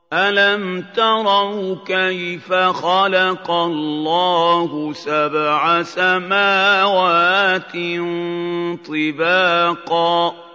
أَلَمْ تَرَوْا كَيْفَ خَلَقَ اللَّهُ سَبْعَ سَمَاوَاتٍ طِبَاقًا